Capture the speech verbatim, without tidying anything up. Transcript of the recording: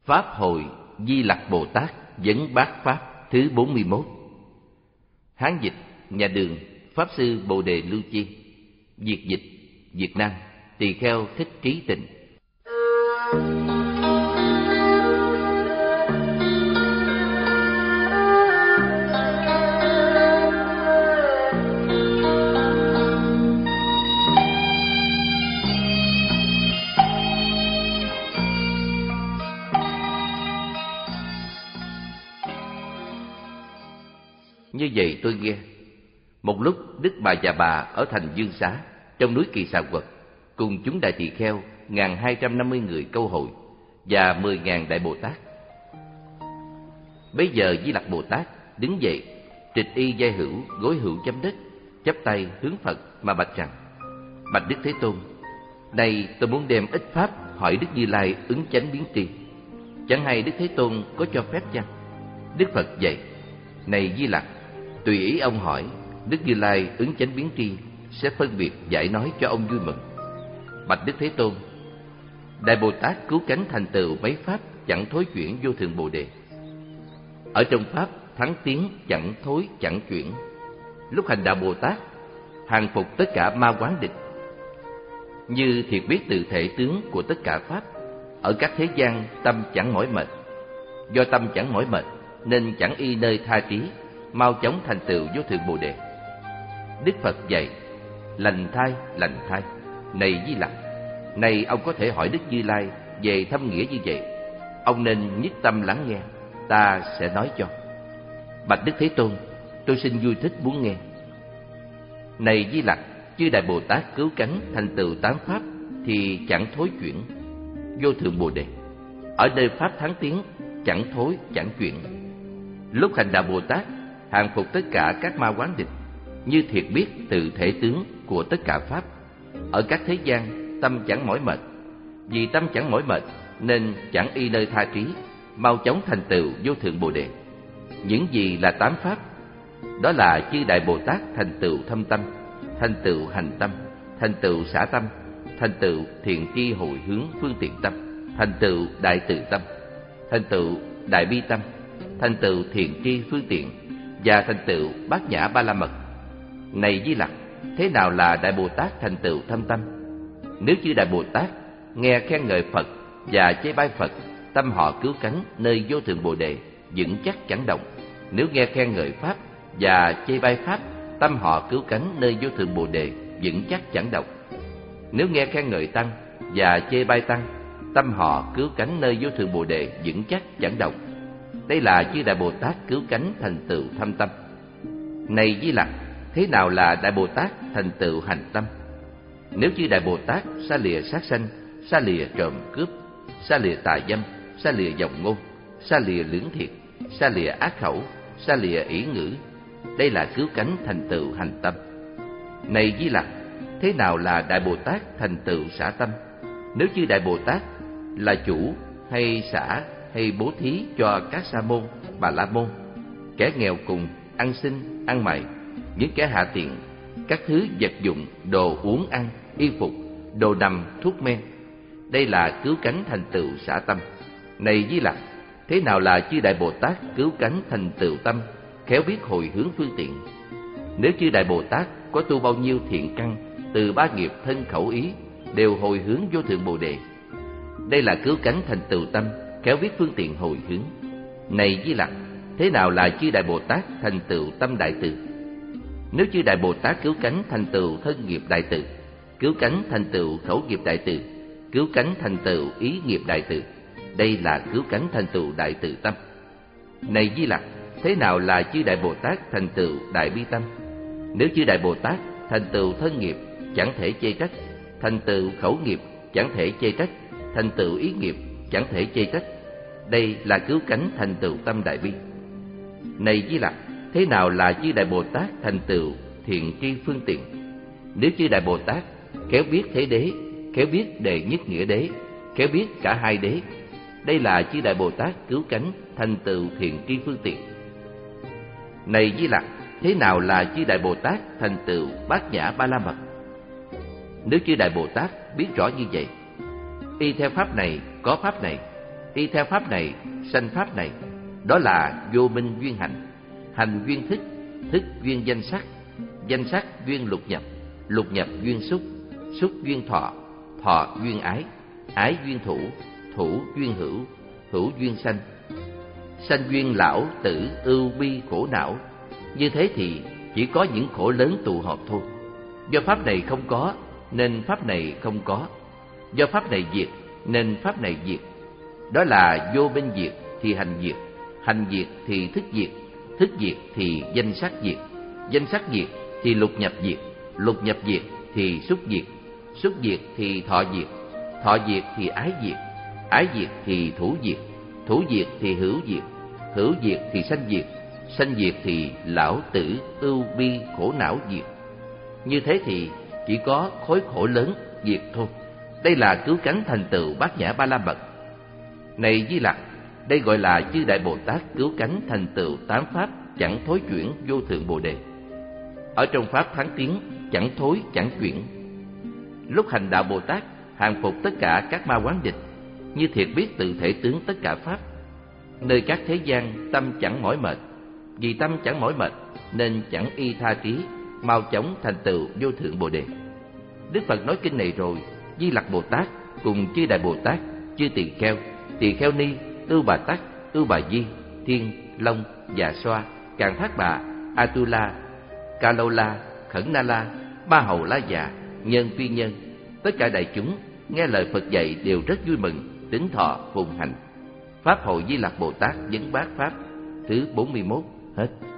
Pháp hội Di Lặc Bồ Tát Vấn Bát Pháp thứ bốn mươi mốt. Hán dịch nhà Đường, Pháp sư Bồ Đề Lưu Chi. Việt dịch Việt Nam, Tỳ Kheo Thích Trí Tịnh. Như vậy tôi nghe, một lúc Đức Bà Già Bà ở thành Dương Xá, trong núi Kỳ Xà Quật, cùng chúng đại tỳ kheo ngàn hai trăm năm mươi người câu hội và mười ngàn đại Bồ Tát. Bấy giờ Di Lặc Bồ Tát đứng dậy, trịch y vai hữu, gối hữu chấm đất, chắp tay hướng Phật mà bạch rằng: Bạch Đức Thế Tôn, nay tôi muốn đem ít pháp hỏi Đức Như Lai ứng chánh biến tri, chẳng hay Đức Thế Tôn có cho phép chăng? Đức Phật dạy: Này Di Lặc, tùy ý ông hỏi, Đức Như Lai ứng chánh biến tri sẽ phân biệt giải nói cho ông vui mừng. Bạch Đức Thế Tôn, Đại Bồ Tát cứu cánh thành tựu mấy pháp chẳng thối chuyển vô thượng Bồ Đề. Ở trong pháp thắng tiến chẳng thối chẳng chuyển, lúc hành đạo Bồ Tát hàng phục tất cả ma quán địch, như thiệt biết từ thể tướng của tất cả pháp. Ở các thế gian tâm chẳng mỏi mệt, do tâm chẳng mỏi mệt nên chẳng y nơi tha trí, mau chóng thành tựu vô thượng Bồ Đề. Đức Phật dạy: Lành thai, lành thai. Này Di Lặc, này ông có thể hỏi Đức Như Lai về thâm nghĩa như vậy, ông nên nhất tâm lắng nghe, ta sẽ nói cho. Bạch Đức Thế Tôn, tôi xin vui thích muốn nghe. Này Di Lặc, chư Đại Bồ Tát cứu cánh thành tựu tám pháp thì chẳng thối chuyển vô thượng Bồ Đề. Ở nơi pháp thắng tiến chẳng thối chẳng chuyển, lúc hành đạo Bồ Tát hàng phục tất cả các ma quán địch, như thiệt biết từ thể tướng của tất cả pháp. Ở các thế gian tâm chẳng mỏi mệt, vì tâm chẳng mỏi mệt nên chẳng y nơi tha trí, mau chóng thành tựu vô thượng Bồ Đề. Những gì là tám pháp? Đó là chư Đại Bồ Tát thành tựu thâm tâm, thành tựu hành tâm, thành tựu xả tâm, thành tựu thiện tri hồi hướng phương tiện tâm, thành tựu đại từ tâm, thành tựu đại bi tâm, thành tựu thiện tri phương tiện và thành tựu bát nhã ba la mật. Này Di Lặc, thế nào là Đại Bồ Tát thành tựu thâm tâm? Nếu chư Đại Bồ Tát nghe khen ngợi Phật và chê bai Phật, tâm họ cứu cánh nơi vô thượng Bồ Đề, vững chắc chẳng động. Nếu nghe khen ngợi Pháp và chê bai Pháp, tâm họ cứu cánh nơi vô thượng Bồ Đề, vững chắc chẳng động. Nếu nghe khen ngợi Tăng và chê bai Tăng, tâm họ cứu cánh nơi vô thượng Bồ Đề, vững chắc chẳng động. Đây là chư Đại Bồ Tát cứu cánh thành tựu thâm tâm. Này Di Lặc, thế nào là Đại Bồ Tát thành tựu hành tâm? Nếu chư Đại Bồ Tát xa lìa sát sanh, xa lìa trộm cướp, xa lìa tà dâm, xa lìa vọng ngôn, xa lìa lưỡng thiệt, xa lìa ác khẩu, xa lìa ỷ ngữ, đây là cứu cánh thành tựu hành tâm. Này Di Lặc, thế nào là Đại Bồ Tát thành tựu xả tâm? Nếu chư Đại Bồ Tát là chủ hay xả hay bố thí cho các sa môn, bà la môn, kẻ nghèo cùng, ăn xin, ăn mày, những kẻ hạ tiện, các thứ vật dụng, đồ uống ăn, y phục, đồ nằm, thuốc men, đây là cứu cánh thành tựu xả tâm. Này Di Lặc, thế nào là chư Đại Bồ Tát cứu cánh thành tựu tâm, khéo biết hồi hướng phương tiện? Nếu chư Đại Bồ Tát có tu bao nhiêu thiện căn, từ ba nghiệp thân khẩu ý, đều hồi hướng vô thượng Bồ Đề, đây là cứu cánh thành tựu tâm, khéo biết phương tiện hồi hướng. Này Di Lặc, thế nào là chư Đại Bồ Tát thành tựu tâm đại từ? Nếu chư Đại Bồ Tát cứu cánh thành tựu thân nghiệp đại từ, cứu cánh thành tựu khẩu nghiệp đại từ, cứu cánh thành tựu ý nghiệp đại từ, đây là cứu cánh thành tựu đại từ tâm. Này Di Lặc, thế nào là chư Đại Bồ Tát thành tựu đại bi tâm? Nếu chư Đại Bồ Tát thành tựu thân nghiệp chẳng thể chê trách, thành tựu khẩu nghiệp chẳng thể chê trách, thành tựu ý nghiệp chẳng thể chê trách, đây là cứu cánh thành tựu tâm đại bi. Này Di Lặc, thế nào là chư Đại Bồ Tát thành tựu thiện tri phương tiện? Nếu chư Đại Bồ Tát khéo biết thế đế, khéo biết đệ nhất nghĩa đế, khéo biết cả hai đế, đây là chư Đại Bồ Tát cứu cánh thành tựu thiện tri phương tiện. Này Di Lặc, thế nào là chư Đại Bồ Tát thành tựu bát nhã ba la mật? Nếu chư Đại Bồ Tát biết rõ như vậy, y theo pháp này có pháp này, y theo pháp này, sanh pháp này. Đó là vô minh duyên hành, hành duyên thức, thức duyên danh sắc, danh sắc duyên lục nhập, lục nhập duyên xúc, xúc duyên thọ, thọ duyên ái, ái duyên thủ, thủ duyên hữu, hữu duyên sanh. Sanh duyên lão, tử, ưu, bi, khổ não. Như thế thì chỉ có những khổ lớn tụ họp thôi. Do pháp này không có, nên pháp này không có. Do pháp này diệt, nên pháp này diệt. Đó là vô minh diệt thì hành diệt, hành diệt thì thức diệt, thức diệt thì danh sắc diệt, danh sắc diệt thì lục nhập diệt, lục nhập diệt thì xúc diệt, xúc diệt thì thọ diệt, thọ diệt thì ái diệt, ái diệt thì thủ diệt, thủ diệt thì hữu diệt, hữu diệt thì sanh diệt, sanh diệt thì lão tử ưu bi khổ não diệt. Như thế thì chỉ có khối khổ lớn diệt thôi. Đây là cứu cánh thành tựu bát nhã ba la mật. Này Di Lặc, đây gọi là chư đại Bồ Tát cứu cánh thành tựu tám pháp chẳng thối chuyển vô thượng Bồ đề. Ở trong pháp thắng tiến chẳng thối chẳng chuyển. Lúc hành đạo Bồ Tát hàng phục tất cả các ma quán địch, như thiệt biết tự thể tướng tất cả pháp. Nơi các thế gian tâm chẳng mỏi mệt, vì tâm chẳng mỏi mệt nên chẳng y tha trí, mau chóng thành tựu vô thượng Bồ đề. Đức Phật nói kinh này rồi, Di Lặc Bồ Tát cùng chư đại Bồ Tát, chư tỳ kheo, tỳ kheo ni, ưu bà tắc, ưu bà di, thiên, long, dạ xoa, càn thác bà, Atula, Ca Lâu La, Khẩn Na La, Ba Hầu La Già, nhân phi nhân, tất cả đại chúng nghe lời Phật dạy đều rất vui mừng, tín thọ phụng hành. Pháp hội Di Lặc Bồ Tát vấn bát pháp thứ bốn mươi mốt hết.